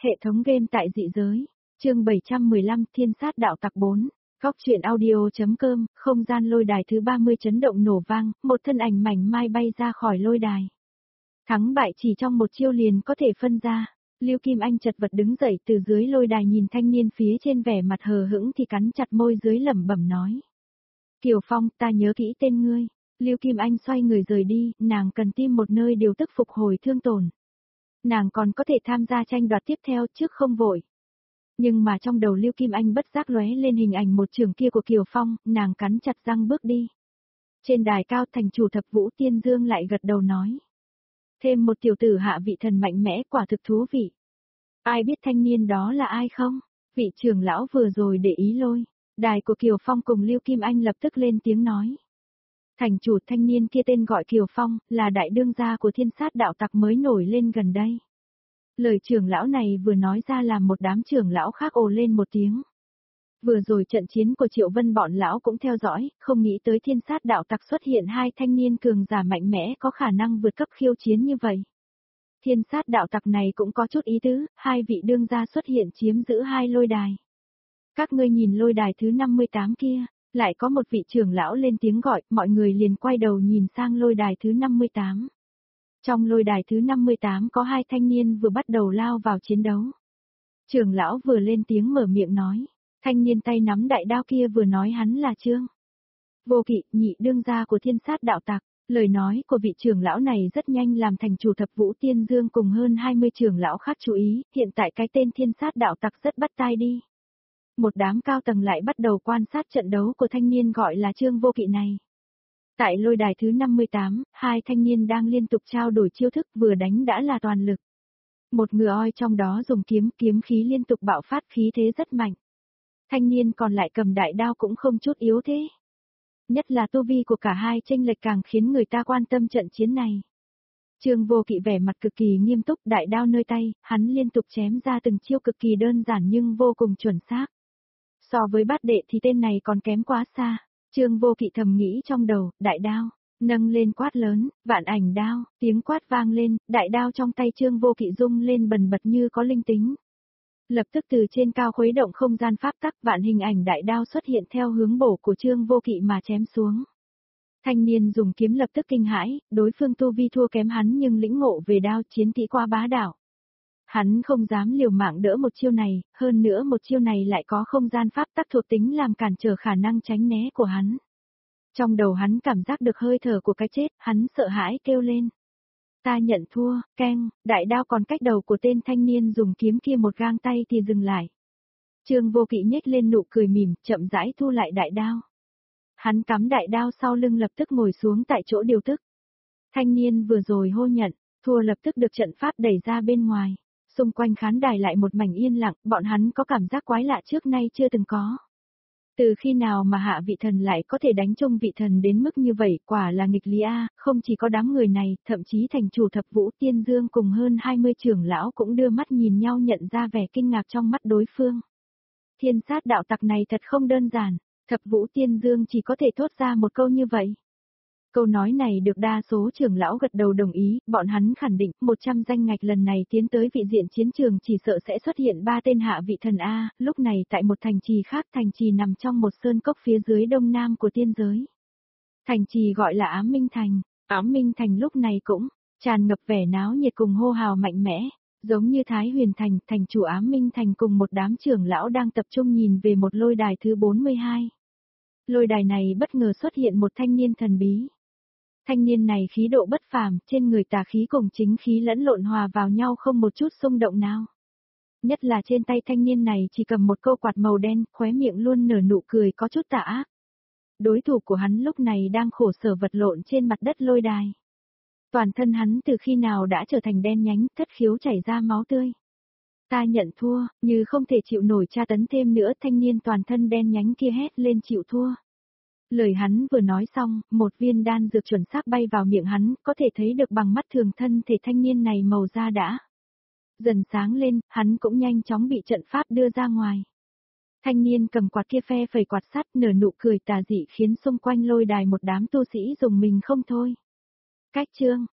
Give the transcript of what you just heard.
Hệ thống game tại dị giới. Chương 715 Thiên sát đạo tặc 4. Góc truyện audio.com, không gian lôi đài thứ 30 chấn động nổ vang, một thân ảnh mảnh mai bay ra khỏi lôi đài. Thắng bại chỉ trong một chiêu liền có thể phân ra. Lưu Kim Anh chật vật đứng dậy từ dưới lôi đài nhìn thanh niên phía trên vẻ mặt hờ hững thì cắn chặt môi dưới lẩm bẩm nói. Kiều Phong, ta nhớ kỹ tên ngươi. Lưu Kim Anh xoay người rời đi, nàng cần tìm một nơi điều tức phục hồi thương tổn. Nàng còn có thể tham gia tranh đoạt tiếp theo trước không vội. Nhưng mà trong đầu Lưu Kim Anh bất giác lóe lên hình ảnh một trường kia của Kiều Phong, nàng cắn chặt răng bước đi. Trên đài cao thành chủ Thập Vũ Tiên Dương lại gật đầu nói. Thêm một tiểu tử hạ vị thần mạnh mẽ quả thực thú vị. Ai biết thanh niên đó là ai không? Vị trưởng lão vừa rồi để ý lôi. Đài của Kiều Phong cùng Lưu Kim Anh lập tức lên tiếng nói. Thành chủ thanh niên kia tên gọi Kiều Phong, là đại đương gia của thiên sát đạo tặc mới nổi lên gần đây. Lời trưởng lão này vừa nói ra làm một đám trưởng lão khác ồ lên một tiếng. Vừa rồi trận chiến của Triệu Vân bọn lão cũng theo dõi, không nghĩ tới thiên sát đạo tặc xuất hiện hai thanh niên cường giả mạnh mẽ có khả năng vượt cấp khiêu chiến như vậy. Thiên sát đạo tặc này cũng có chút ý tứ, hai vị đương gia xuất hiện chiếm giữ hai lôi đài. Các ngươi nhìn lôi đài thứ 58 kia, lại có một vị trưởng lão lên tiếng gọi, mọi người liền quay đầu nhìn sang lôi đài thứ 58. Trong lôi đài thứ 58 có hai thanh niên vừa bắt đầu lao vào chiến đấu. Trưởng lão vừa lên tiếng mở miệng nói, thanh niên tay nắm đại đao kia vừa nói hắn là Trương Vô Kỵ, nhị đương gia của thiên sát đạo tặc. Lời nói của vị trưởng lão này rất nhanh làm thành chủ Thập Vũ Tiên Dương cùng hơn 20 trưởng lão khác chú ý, hiện tại cái tên thiên sát đạo tặc rất bắt tai đi. Một đám cao tầng lại bắt đầu quan sát trận đấu của thanh niên gọi là Trương Vô Kỵ này. Tại lôi đài thứ 58, hai thanh niên đang liên tục trao đổi chiêu thức vừa đánh đã là toàn lực. Một người oi trong đó dùng kiếm khí liên tục bạo phát khí thế rất mạnh. Thanh niên còn lại cầm đại đao cũng không chút yếu thế. Nhất là tu vi của cả hai chênh lệch càng khiến người ta quan tâm trận chiến này. Trương Vô Kỵ vẻ mặt cực kỳ nghiêm túc, đại đao nơi tay, hắn liên tục chém ra từng chiêu cực kỳ đơn giản nhưng vô cùng chuẩn xác. So với bát đệ thì tên này còn kém quá xa. Trương Vô Kỵ thầm nghĩ trong đầu, đại đao, nâng lên quát lớn, vạn ảnh đao, tiếng quát vang lên, đại đao trong tay Trương Vô Kỵ rung lên bần bật như có linh tính. Lập tức từ trên cao khuấy động không gian pháp tắc, vạn hình ảnh đại đao xuất hiện theo hướng bổ của Trương Vô Kỵ mà chém xuống. Thanh niên dùng kiếm lập tức kinh hãi, đối phương tu vi thua kém hắn nhưng lĩnh ngộ về đao chiến kỹ qua bá đạo. Hắn không dám liều mạng đỡ một chiêu này, hơn nữa một chiêu này lại có không gian pháp tắc thuộc tính làm cản trở khả năng tránh né của hắn. Trong đầu hắn cảm giác được hơi thở của cái chết, hắn sợ hãi kêu lên. Ta nhận thua, keng, đại đao còn cách đầu của tên thanh niên dùng kiếm kia một gang tay thì dừng lại. Trương Vô Kỵ nhếch lên nụ cười mỉm, chậm rãi thu lại đại đao. Hắn cắm đại đao sau lưng lập tức ngồi xuống tại chỗ điều tức. Thanh niên vừa rồi hô nhận, thua lập tức được trận pháp đẩy ra bên ngoài. Xung quanh khán đài lại một mảnh yên lặng, bọn hắn có cảm giác quái lạ trước nay chưa từng có. Từ khi nào mà hạ vị thần lại có thể đánh trung vị thần đến mức như vậy, quả là nghịch lý a, không chỉ có đám người này, thậm chí thành chủ Thập Vũ Tiên Dương cùng hơn 20 trưởng lão cũng đưa mắt nhìn nhau nhận ra vẻ kinh ngạc trong mắt đối phương. Thiên sát đạo tặc này thật không đơn giản, Thập Vũ Tiên Dương chỉ có thể thốt ra một câu như vậy. Câu nói này được đa số trưởng lão gật đầu đồng ý, bọn hắn khẳng định 100 danh ngạch lần này tiến tới vị diện chiến trường chỉ sợ sẽ xuất hiện 3 tên hạ vị thần A, lúc này tại một thành trì khác, thành trì nằm trong một sơn cốc phía dưới đông nam của tiên giới. Thành trì gọi là Ám Minh Thành, Ám Minh Thành lúc này cũng tràn ngập vẻ náo nhiệt cùng hô hào mạnh mẽ, giống như Thái Huyền Thành, thành chủ Ám Minh Thành cùng một đám trưởng lão đang tập trung nhìn về một lôi đài thứ 42. Lôi đài này bất ngờ xuất hiện một thanh niên thần bí. Thanh niên này khí độ bất phàm, trên người tà khí cùng chính khí lẫn lộn hòa vào nhau không một chút xung động nào. Nhất là trên tay thanh niên này chỉ cầm một câu quạt màu đen, khóe miệng luôn nở nụ cười có chút tà ác. Đối thủ của hắn lúc này đang khổ sở vật lộn trên mặt đất lôi đài. Toàn thân hắn từ khi nào đã trở thành đen nhánh, thất khiếu chảy ra máu tươi. Ta nhận thua, như không thể chịu nổi tra tấn thêm nữa, thanh niên toàn thân đen nhánh kia hét lên chịu thua. Lời hắn vừa nói xong, một viên đan dược chuẩn xác bay vào miệng hắn, có thể thấy được bằng mắt thường thân thể thanh niên này màu da đã dần sáng lên, hắn cũng nhanh chóng bị trận pháp đưa ra ngoài. Thanh niên cầm quạt kia phe phẩy quạt sắt nở nụ cười tà dị khiến xung quanh lôi đài một đám tu sĩ dùng mình không thôi. Cách chương,